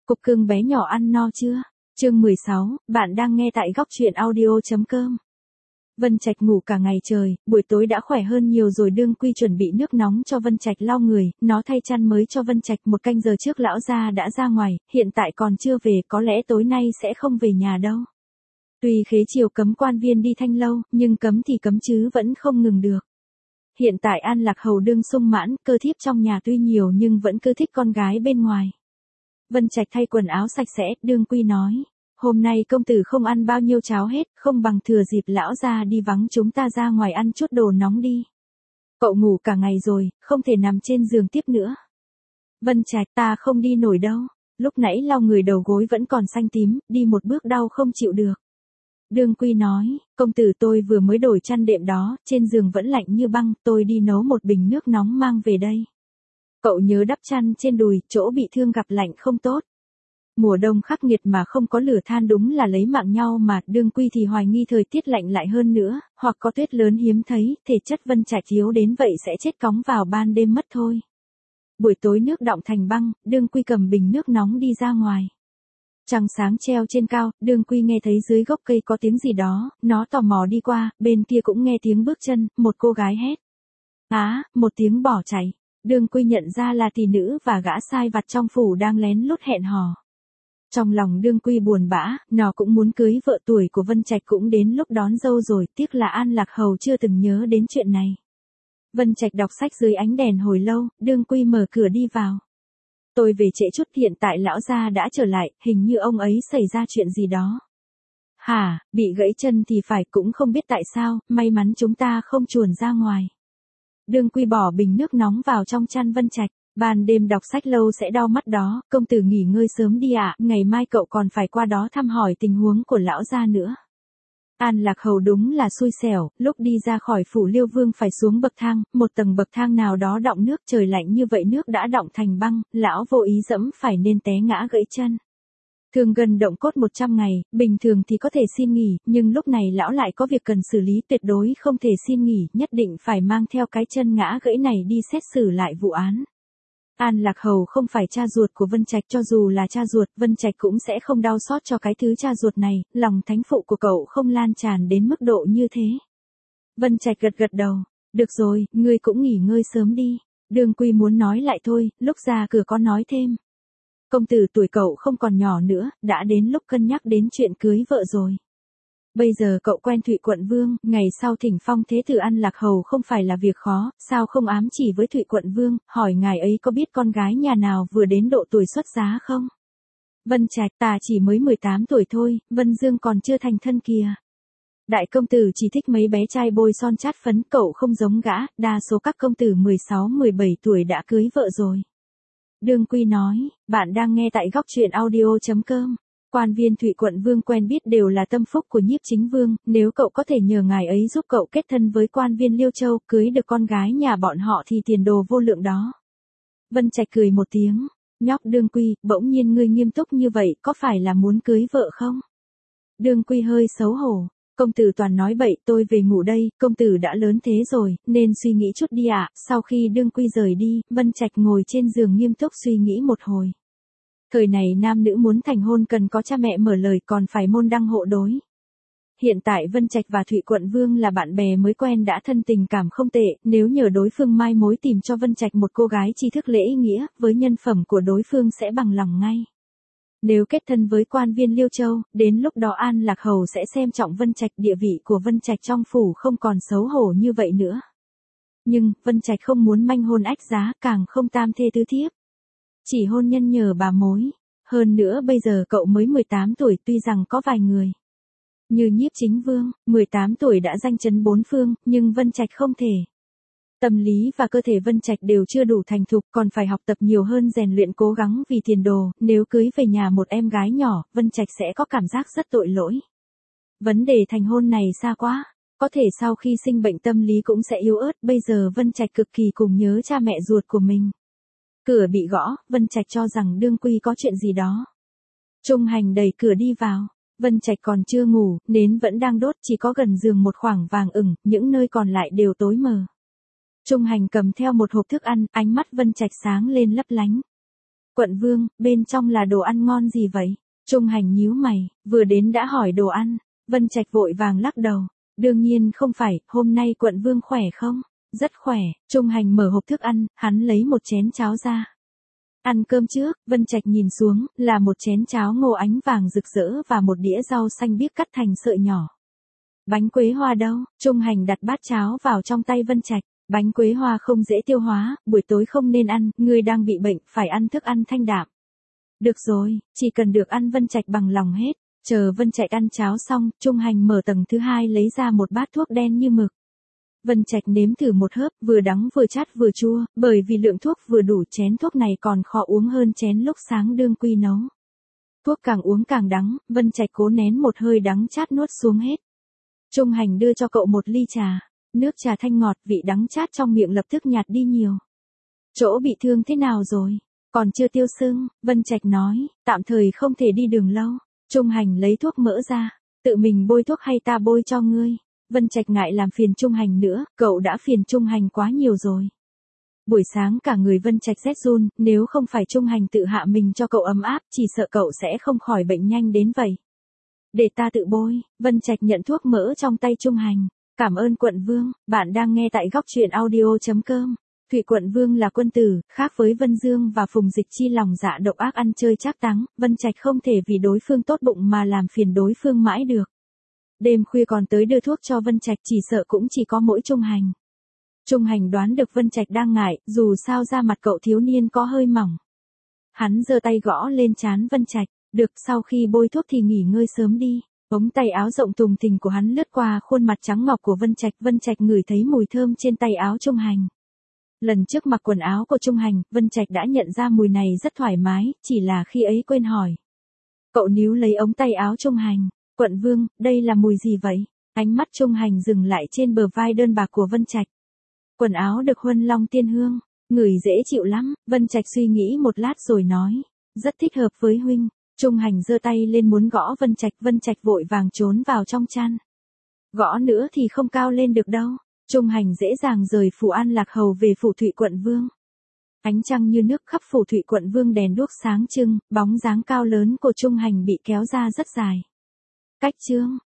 Cục cưng bé nhỏ ăn no chưa? Chương 16, bạn đang nghe tại góc truyện audio.com. Vân Trạch ngủ cả ngày trời, buổi tối đã khỏe hơn nhiều rồi. Đương Quy chuẩn bị nước nóng cho Vân Trạch lau người, nó thay chăn mới cho Vân Trạch. 1 canh giờ trước lão gia đã ra ngoài, hiện tại còn chưa về, có lẽ tối nay sẽ không về nhà đâu. Tuy khế triều cấm quan viên đi thanh lâu, nhưng cấm thì cấm chứ vẫn không ngừng được. Hiện tại An Lạc Hầu đương sung mãn, cơ thiếp trong nhà tuy nhiều nhưng vẫn cứ thích con gái bên ngoài. Vân Trạch thay quần áo sạch sẽ, Đương Quy nói, hôm nay công tử không ăn bao nhiêu cháo hết, không bằng thừa dịp lão gia đi vắng chúng ta ra ngoài ăn chút đồ nóng đi. Cậu ngủ cả ngày rồi, không thể nằm trên giường tiếp nữa. Vân Trạch, ta không đi nổi đâu, lúc nãy lau người đầu gối vẫn còn xanh tím, đi một bước đau không chịu được. Đương Quy nói, công tử tôi vừa mới đổi chăn đệm đó, trên giường vẫn lạnh như băng, tôi đi nấu một bình nước nóng mang về đây. Cậu nhớ đắp chăn trên đùi, chỗ bị thương gặp lạnh không tốt. Mùa đông khắc nghiệt mà không có lửa than đúng là lấy mạng nhau mà. Đương Quy thì hoài nghi thời tiết lạnh lại hơn nữa, hoặc có tuyết lớn hiếm thấy, thể chất Vân Trạch thiếu đến vậy sẽ chết cóng vào ban đêm mất thôi. Buổi tối nước đọng thành băng, Đương Quy cầm bình nước nóng đi ra ngoài. Trăng sáng treo trên cao, Đương Quy nghe thấy dưới gốc cây có tiếng gì đó, nó tò mò đi qua, bên kia cũng nghe tiếng bước chân, một cô gái hét. Một tiếng bỏ chạy. Đương Quy nhận ra là tỷ nữ và gã sai vặt trong phủ đang lén lút hẹn hò. Trong lòng Đương Quy buồn bã, nó cũng muốn cưới vợ, tuổi của Vân Trạch cũng đến lúc đón dâu rồi, tiếc là An Lạc Hầu chưa từng nhớ đến chuyện này. Vân Trạch đọc sách dưới ánh đèn hồi lâu, Đương Quy mở cửa đi vào. Tôi về trễ chút, hiện tại lão gia đã trở lại, hình như ông ấy xảy ra chuyện gì đó. Hả, bị gãy chân thì phải, cũng không biết tại sao, may mắn chúng ta không chuồn ra ngoài. Đương Quy bỏ bình nước nóng vào trong chăn Vân Trạch, ban đêm đọc sách lâu sẽ đau mắt đó, công tử nghỉ ngơi sớm đi ạ, ngày mai cậu còn phải qua đó thăm hỏi tình huống của lão gia nữa. An Lạc Hầu đúng là xui xẻo, lúc đi ra khỏi phủ Liêu Vương phải xuống bậc thang, một tầng bậc thang nào đó đọng nước, trời lạnh như vậy nước đã đọng thành băng, lão vô ý dẫm phải nên té ngã gãy chân. Thương gần động cốt 100 ngày, bình thường thì có thể xin nghỉ, nhưng lúc này lão lại có việc cần xử lý, tuyệt đối không thể xin nghỉ, nhất định phải mang theo cái chân ngã gãy này đi xét xử lại vụ án. An Lạc Hầu không phải cha ruột của Vân Trạch, cho dù là cha ruột, Vân Trạch cũng sẽ không đau xót cho cái thứ cha ruột này, lòng thánh phụ của cậu không lan tràn đến mức độ như thế. Vân Trạch gật gật đầu, được rồi, ngươi cũng nghỉ ngơi sớm đi. Đương Quy muốn nói lại thôi, lúc ra cửa có nói thêm. Công tử tuổi cậu không còn nhỏ nữa, đã đến lúc cân nhắc đến chuyện cưới vợ rồi. Bây giờ cậu quen Thụy Quận Vương, ngày sau thỉnh phong thế tử An Lạc Hầu không phải là việc khó, sao không ám chỉ với Thụy Quận Vương, hỏi ngài ấy có biết con gái nhà nào vừa đến độ tuổi xuất giá không? Vân Trạch, ta chỉ mới 18 tuổi thôi, Vân Dương còn chưa thành thân kìa. Đại công tử chỉ thích mấy bé trai bôi son chát phấn, cậu không giống gã, đa số các công tử 16-17 tuổi đã cưới vợ rồi. Đương Quy nói, bạn đang nghe tại góc truyện audio.com. Quan viên Thụy Quận Vương quen biết đều là tâm phúc của Nhiếp Chính Vương, nếu cậu có thể nhờ ngài ấy giúp cậu kết thân với quan viên Liêu Châu, cưới được con gái nhà bọn họ thì tiền đồ vô lượng đó. Vân Trạch cười một tiếng, nhóc Đương Quy, bỗng nhiên ngươi nghiêm túc như vậy, có phải là muốn cưới vợ không? Đương Quy hơi xấu hổ, công tử toàn nói bậy, tôi về ngủ đây, công tử đã lớn thế rồi, nên suy nghĩ chút đi ạ. Sau khi Đương Quy rời đi, Vân Trạch ngồi trên giường nghiêm túc suy nghĩ một hồi. Thời này nam nữ muốn thành hôn cần có cha mẹ mở lời, còn phải môn đăng hộ đối. Hiện tại Vân Trạch và Thụy Quận Vương là bạn bè mới quen đã thân, tình cảm không tệ, nếu nhờ đối phương mai mối tìm cho Vân Trạch một cô gái tri thức lễ nghĩa, với nhân phẩm của đối phương sẽ bằng lòng ngay. Nếu kết thân với quan viên Liêu Châu, đến lúc đó An Lạc Hầu sẽ xem trọng Vân Trạch, địa vị của Vân Trạch trong phủ không còn xấu hổ như vậy nữa. Nhưng, Vân Trạch không muốn manh hôn ách giá, càng không tam thê tứ thiếp. Chỉ hôn nhân nhờ bà mối. Hơn nữa bây giờ cậu mới 18 tuổi, tuy rằng có vài người như Nhiếp Chính Vương, 18 tuổi đã danh chấn bốn phương, nhưng Vân Trạch không thể. Tâm lý và cơ thể Vân Trạch đều chưa đủ thành thục, còn phải học tập nhiều hơn, rèn luyện cố gắng vì tiền đồ, nếu cưới về nhà một em gái nhỏ, Vân Trạch sẽ có cảm giác rất tội lỗi. Vấn đề thành hôn này xa quá, có thể sau khi sinh bệnh tâm lý cũng sẽ yếu ớt, bây giờ Vân Trạch cực kỳ cùng nhớ cha mẹ ruột của mình. Cửa bị gõ, Vân Trạch cho rằng Đương Quy có chuyện gì đó. Trung Hành đẩy cửa đi vào, Vân Trạch còn chưa ngủ, nến vẫn đang đốt, chỉ có gần giường một khoảng vàng ửng, những nơi còn lại đều tối mờ. Trung Hành cầm theo một hộp thức ăn, ánh mắt Vân Trạch sáng lên lấp lánh. Quận Vương, bên trong là đồ ăn ngon gì vậy? Trung Hành nhíu mày, vừa đến đã hỏi đồ ăn. Vân Trạch vội vàng lắc đầu. Đương nhiên không phải, hôm nay Quận Vương khỏe không? Rất khỏe. Trung Hành mở hộp thức ăn, hắn lấy một chén cháo ra. Ăn cơm trước, Vân Trạch nhìn xuống, là một chén cháo ngô ánh vàng rực rỡ và một đĩa rau xanh biếc cắt thành sợi nhỏ. Bánh quế hoa đâu? Trung Hành đặt bát cháo vào trong tay Vân Trạch. Bánh quế hoa không dễ tiêu hóa, buổi tối không nên ăn, ngươi đang bị bệnh, phải ăn thức ăn thanh đạm. Được rồi, chỉ cần được ăn. Vân Trạch bằng lòng hết. Chờ Vân Trạch ăn cháo xong, Trung Hành mở tầng thứ hai lấy ra một bát thuốc đen như mực. Vân Trạch nếm thử một hớp, vừa đắng vừa chát vừa chua, bởi vì lượng thuốc vừa đủ, chén thuốc này còn khó uống hơn chén lúc sáng đương quy nấu. Thuốc càng uống càng đắng, Vân Trạch cố nén một hơi đắng chát nuốt xuống hết. Trung Hành đưa cho cậu một ly trà. Nước trà thanh ngọt, vị đắng chát trong miệng lập tức nhạt đi nhiều. Chỗ bị thương thế nào rồi? Còn chưa tiêu sưng, Vân Trạch nói, tạm thời không thể đi đường lâu. Trung Hành lấy thuốc mỡ ra, tự mình bôi thuốc hay ta bôi cho ngươi? Vân Trạch ngại làm phiền Trung Hành nữa, cậu đã phiền Trung Hành quá nhiều rồi. Buổi sáng cả người Vân Trạch rét run, nếu không phải Trung Hành tự hạ mình cho cậu ấm áp, chỉ sợ cậu sẽ không khỏi bệnh nhanh đến vậy. Để ta tự bôi. Vân Trạch nhận thuốc mỡ trong tay Trung Hành. Cảm ơn Quận Vương, bạn đang nghe tại góc truyện audio.com. Thụy Quận Vương là quân tử, khác với Vân Dương và Phùng Dịch Chi lòng dạ độc ác ăn chơi trác táng, Vân Trạch không thể vì đối phương tốt bụng mà làm phiền đối phương mãi được. Đêm khuya còn tới đưa thuốc cho Vân Trạch, chỉ sợ cũng chỉ có mỗi Trung Hành. Trung Hành đoán được Vân Trạch đang ngại, dù sao da mặt cậu thiếu niên có hơi mỏng. Hắn giơ tay gõ lên trán Vân Trạch, được, sau khi bôi thuốc thì nghỉ ngơi sớm đi. Ống tay áo rộng thùng thình của hắn lướt qua khuôn mặt trắng ngọc của Vân Trạch ngửi thấy mùi thơm trên tay áo Trung Hành. Lần trước mặc quần áo của Trung Hành, Vân Trạch đã nhận ra mùi này rất thoải mái, chỉ là khi ấy quên hỏi. Cậu níu lấy ống tay áo Trung Hành. Quận Vương, đây là mùi gì vậy? Ánh mắt Trung Hành dừng lại trên bờ vai đơn bạc của Vân Trạch. Quần áo được huân long tiên hương, ngửi dễ chịu lắm. Vân Trạch suy nghĩ một lát rồi nói, rất thích hợp với huynh. Trung Hành giơ tay lên muốn gõ Vân Trạch vội vàng trốn vào trong chăn. Gõ nữa thì không cao lên được đâu. Trung Hành dễ dàng rời phủ An Lạc Hầu về phủ Thụy Quận Vương. Ánh trăng như nước khắp phủ Thụy Quận Vương, đèn đuốc sáng trưng, bóng dáng cao lớn của Trung Hành bị kéo ra rất dài. Cách chương